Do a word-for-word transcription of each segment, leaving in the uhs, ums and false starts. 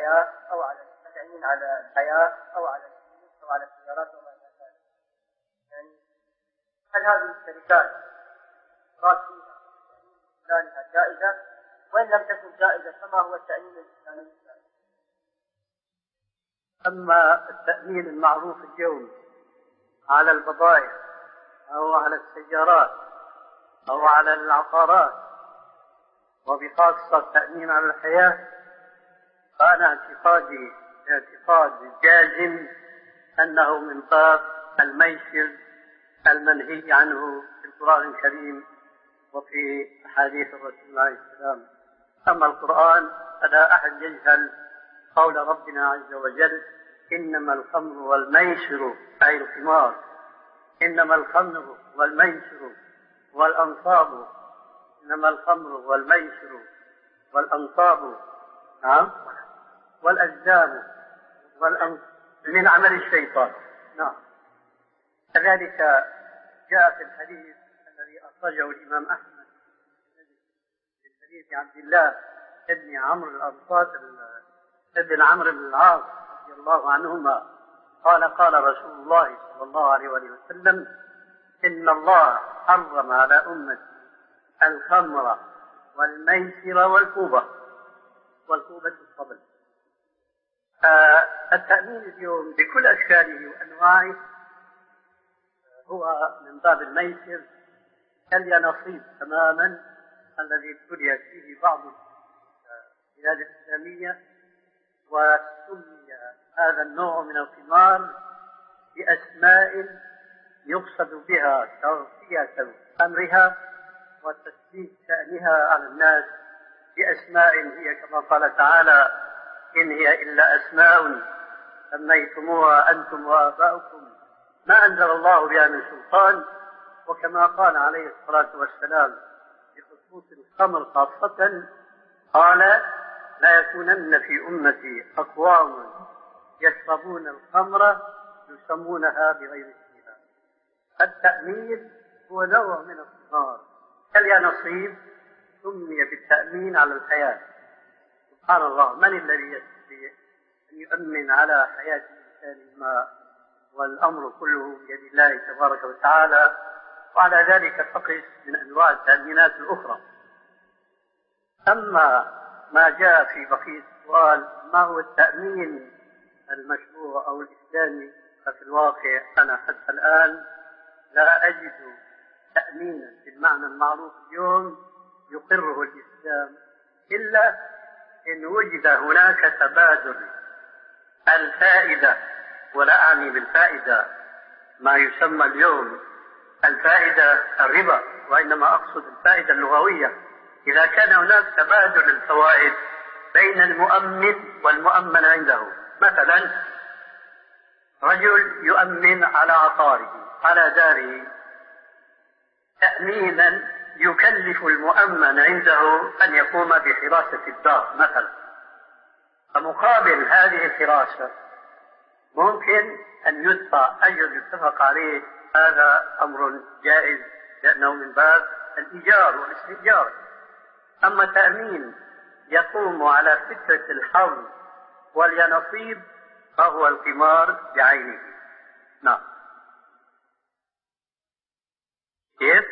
الحياة أو على التأمين على الحياة أو على أو على السيارات وما إلى ذلك. يعني هل هذه الشركات راسمة إعلانها جائزة؟ وإن لم تكن جائزة فما هو التأمين الإسلامي؟ أما التأمين المعروف اليوم على البضائع أو على السيارات أو على العقارات وبخاصة التأمين على الحياة، فأنا اعتقادي اعتقاد جازم أنه من باب الميسر المنهي عنه في القرآن الكريم وفي أحاديث الرسول عليه السلام. أما القرآن فلا أحد يجهل قول ربنا عز وجل: إنما الخمر والميسر أي القمار، إنما الخمر والميسر والأنصاب، إنما الخمر والميسر والأنصاب نعم والأزلام من عمل الشيطان. نعم. كذلك جاء في الحديث الذي أخرجه الإمام أحمد في حديث عبد الله ابن عمرو الأنصاري ابن عمرو بن العاص رضي الله عنهما قال: قال رسول الله صلى الله عليه وسلم: إن الله حرم على أمتي الخمر والميسر والكوبة. والكوبة الطبل. آه التأمين اليوم بكل أشكاله وأنواعه هو من باب الميسر كاليانصيب تماما الذي ابتليت فيه بعض البلاد الإسلامية، وسمي هذا النوع من القمار بأسماء يقصد بها تغطية أمرها وتثبيت شأنها على الناس بأسماء هي كما قال تعالى: إن هي إلا أسماء سميتموها أنتم وآباؤكم ما أنزل الله بها من سلطان. وكما قال عليه الصلاة والسلام بخصوص الخمر خاصة قال: لا يكونن في أمتي أقوام يشربون الخمر يسمونها بغير اسمها. التأمين هو نوع من القمار كاليانصيب سمي بالتأمين على الحياة. سبحان الله، من الذي يستطيع أن يؤمن على حياة الإنسان ما والأمر كله بيد الله تبارك وتعالى؟ وعلى ذلك فقس من أنواع التأمينات الأخرى. أما ما جاء في بقية السؤال ما هو التأمين المشروع أو الإسلامي، ففي الواقع أنا حتى الآن لا أجد تأمينا بالمعنى المعروف اليوم يقره الإسلام إلا إن وجد هناك تبادل الفائدة. ولا أعني بالفائدة ما يسمى اليوم الفائدة الربا، وإنما أقصد الفائدة اللغوية. إذا كان هناك تبادل الفوائد بين المؤمن والمؤمن عنده، مثلا رجل يؤمن على عقاره على داره تأمينا يكلف المؤمن عنده أن يقوم بحراسة الدار مثلا، فمقابل هذه الحراسة ممكن أن يدفع أجر يتفق عليه. هذا أمر جائز لأنه من باب الإيجار والاستئجار. أما تأمين يقوم على فكرة الحظ واليانصيب فهو القمار بعينه. نعم. كيف؟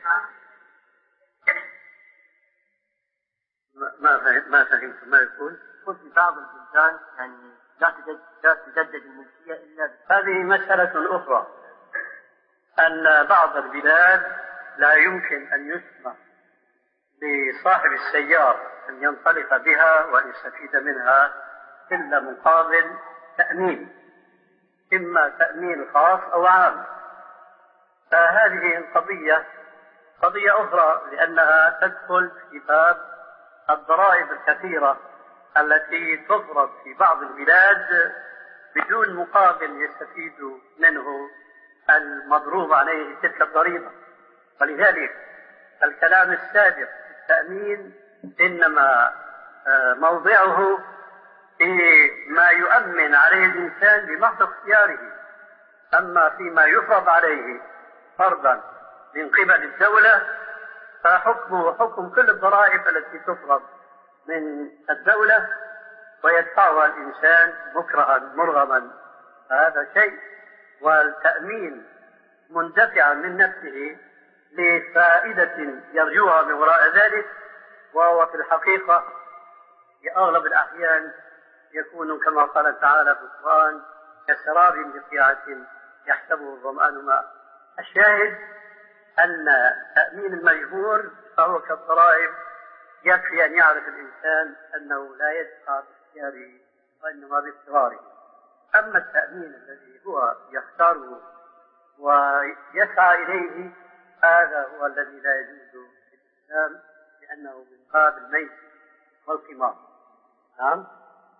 ما فهمت ما فهمت ما يقول؟ قلت في بعض البلدان يعني لا تجدد الملكية إلا هذه مسألة أخرى، أن بعض البلاد لا يمكن أن يسمح لصاحب السيارة أن ينطلق بها وأن يستفيد منها إلا مقابل تأمين، إما تأمين خاص أو عام. فهذه القضية قضية أخرى، لأنها تدخل في باب الضرائب الكثيرة التي تفرض في بعض البلاد بدون مقابل يستفيد منه المضروب عليه تلك الضريبة. ولذلك الكلام السابق في التأمين إنما موضعه في ما يؤمن عليه الإنسان بمحض اختياره، أما فيما يفرض عليه فرضا من قبل الدولة فحكمه حكم كل الضرائب التي تفرض من الدولة ويدفعها الإنسان مكرها مرغما، هذا شيء. والتأمين مندفعا من نفسه لفائدة يرجوها من وراء ذلك، وهو في الحقيقة في أغلب الأحيان يكون كما قال تعالى في القرآن كسراب بقيعة يحسبه الظمآن ماء. الشاهد أن تأمين المجبور فهو كالضرائب، يكفي أن يعرف الإنسان أنه لا يدفع باختياره وإنما باضطراره. أما التأمين الذي هو يختاره ويسعى إليه، هذا هو الذي لا يجوز في الإسلام، لأنه من باب الميت والقمار. نعم،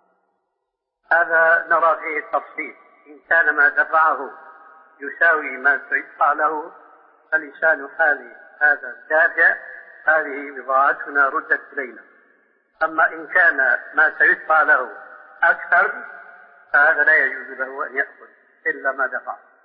هذا نرى فيه التفصيل. إن كان ما دفعه يساوي ما سيدفع له فلسان حال هذا الدافع هذه بضاعتنا ردت إلينا. أما إن كان ما سيدفع له أكثر فهذا لا يجوز له أن يأخذ إلا ما دفع.